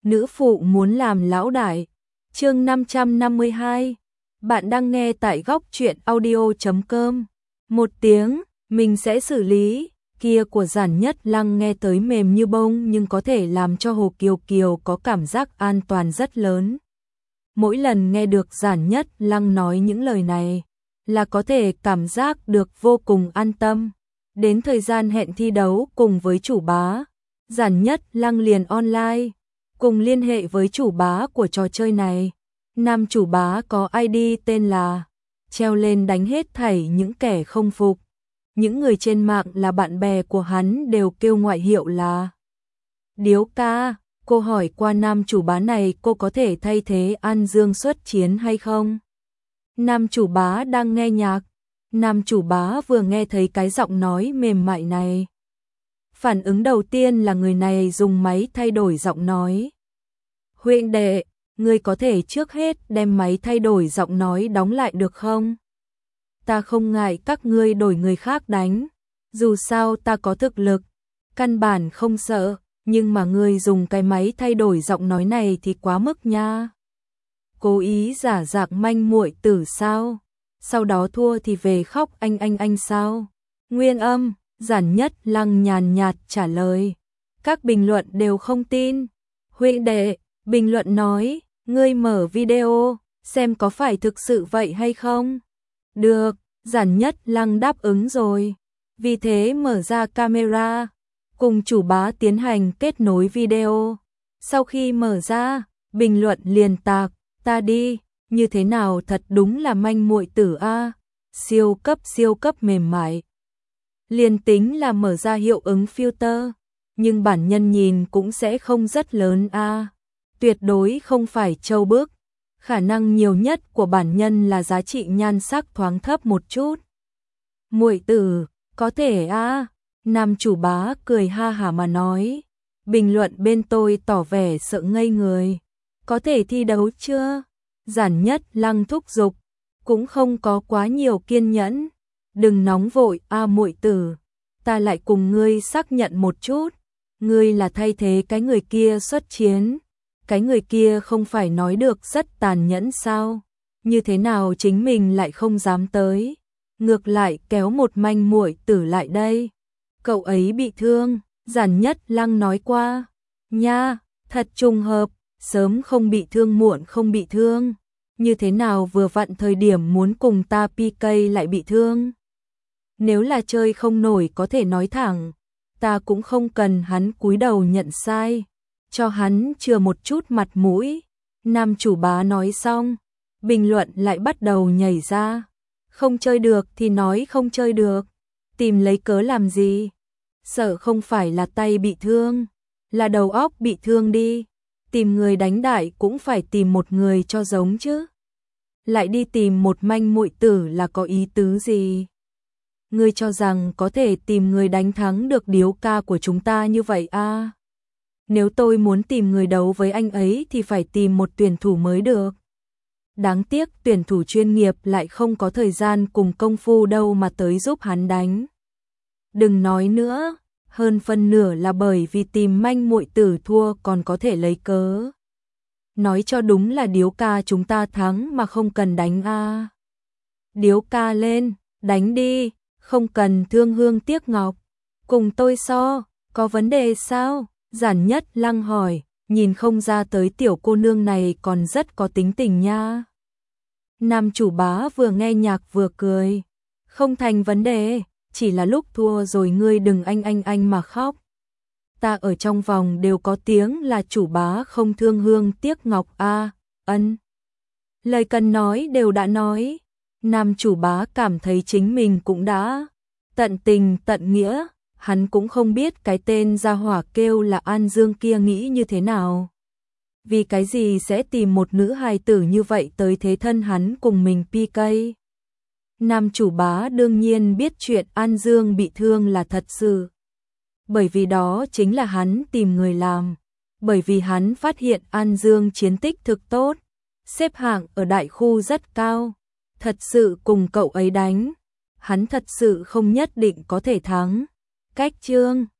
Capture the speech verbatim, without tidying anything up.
nữ phụ muốn làm lão đại. Chương năm trăm năm mươi hai. Bạn đang nghe tại góc truyện audio chấm com. Một tiếng, mình sẽ xử lý, kia của Giản Nhất Lăng nghe tới mềm như bông nhưng có thể làm cho Hồ Kiều Kiều có cảm giác an toàn rất lớn. Mỗi lần nghe được Giản Nhất Lăng nói những lời này, là có thể cảm giác được vô cùng an tâm. Đến thời gian hẹn thi đấu cùng với chủ bá, Giản Nhất Lăng liền online, cùng liên hệ với chủ bá của trò chơi này. Nam chủ bá có i đê tên là treo lên đánh hết thảy những kẻ không phục. Những người trên mạng là bạn bè của hắn đều kêu ngoại hiệu là Điếu ca. Cô hỏi qua nam chủ bá này cô có thể thay thế An Dương xuất chiến hay không? Nam chủ bá đang nghe nhạc. Nam chủ bá vừa nghe thấy cái giọng nói mềm mại này. Phản ứng đầu tiên là người này dùng máy thay đổi giọng nói. Huynh đệ, ngươi có thể trước hết đem máy thay đổi giọng nói đóng lại được không? Ta không ngại các ngươi đổi người khác đánh. Dù sao ta có thực lực, căn bản không sợ. Nhưng mà ngươi dùng cái máy thay đổi giọng nói này thì quá mức nha. Cố ý giả dạng manh muội tử sao? Sau đó thua thì về khóc anh anh anh sao? Nguyên âm, Giản Nhất Lăng nhàn nhạt trả lời. Các bình luận đều không tin. Huynh đệ, bình luận nói, ngươi mở video, xem có phải thực sự vậy hay không? Được, Giản Nhất Lăng đáp ứng rồi. Vì thế mở ra camera, cùng chủ bá tiến hành kết nối video. Sau khi mở ra, bình luận liền tạc, ta đi, như thế nào thật đúng là manh muội tử a, siêu cấp siêu cấp mềm mại. Liền tính là mở ra hiệu ứng filter, nhưng bản nhân nhìn cũng sẽ không rất lớn a, tuyệt đối không phải trâu bức. Khả năng nhiều nhất của bản nhân là giá trị nhan sắc thoáng thấp một chút. Muội tử, có thể a. Nam chủ bá cười ha hả mà nói. Bình luận bên tôi tỏ vẻ sợ ngây người. Có thể thi đấu chưa? Giản Nhất Lăng thúc giục, cũng không có quá nhiều kiên nhẫn. Đừng nóng vội a muội tử, ta lại cùng ngươi xác nhận một chút. Ngươi là thay thế cái người kia xuất chiến. Cái người kia không phải nói được rất tàn nhẫn sao? Như thế nào chính mình lại không dám tới? Ngược lại kéo một manh muội tử lại đây. Cậu ấy bị thương, Giản Nhất Lăng nói qua. Nha, thật trùng hợp, sớm không bị thương muộn không bị thương. Như thế nào vừa vặn thời điểm muốn cùng ta pê ca lại bị thương. Nếu là chơi không nổi có thể nói thẳng, ta cũng không cần hắn cúi đầu nhận sai. Cho hắn chừa một chút mặt mũi. Nam chủ bá nói xong, bình luận lại bắt đầu nhảy ra. Không chơi được thì nói không chơi được. Tìm lấy cớ làm gì? Sợ không phải là tay bị thương, là đầu óc bị thương đi. Tìm người đánh đại cũng phải tìm một người cho giống chứ. Lại đi tìm một manh muội tử là có ý tứ gì? Ngươi cho rằng có thể tìm người đánh thắng được điếu ca của chúng ta như vậy à? Nếu tôi muốn tìm người đấu với anh ấy thì phải tìm một tuyển thủ mới được. Đáng tiếc tuyển thủ chuyên nghiệp lại không có thời gian cùng công phu đâu mà tới giúp hắn đánh. Đừng nói nữa, hơn phân nửa là bởi vì tìm manh muội tử thua còn có thể lấy cớ. Nói cho đúng là điếu ca chúng ta thắng mà không cần đánh a. À. Điếu ca lên, đánh đi, không cần thương hương tiếc ngọc. Cùng tôi so, có vấn đề sao? Giản Nhất Lăng hỏi, nhìn không ra tới tiểu cô nương này còn rất có tính tình nha. Nam chủ bá vừa nghe nhạc vừa cười. Không thành vấn đề, chỉ là lúc thua rồi ngươi đừng anh anh anh mà khóc. Ta ở trong vòng đều có tiếng là chủ bá không thương hương tiếc ngọc a. À, ân. Lời cần nói đều đã nói. Nam chủ bá cảm thấy chính mình cũng đã tận tình tận nghĩa. Hắn cũng không biết cái tên gia hỏa kêu là An Dương kia nghĩ như thế nào. Vì cái gì sẽ tìm một nữ hài tử như vậy tới thế thân hắn cùng mình pê ca. Nam chủ bá đương nhiên biết chuyện An Dương bị thương là thật sự. Bởi vì đó chính là hắn tìm người làm. Bởi vì hắn phát hiện An Dương chiến tích thực tốt. Xếp hạng ở đại khu rất cao. Thật sự cùng cậu ấy đánh. Hắn thật sự không nhất định có thể thắng. Cách chương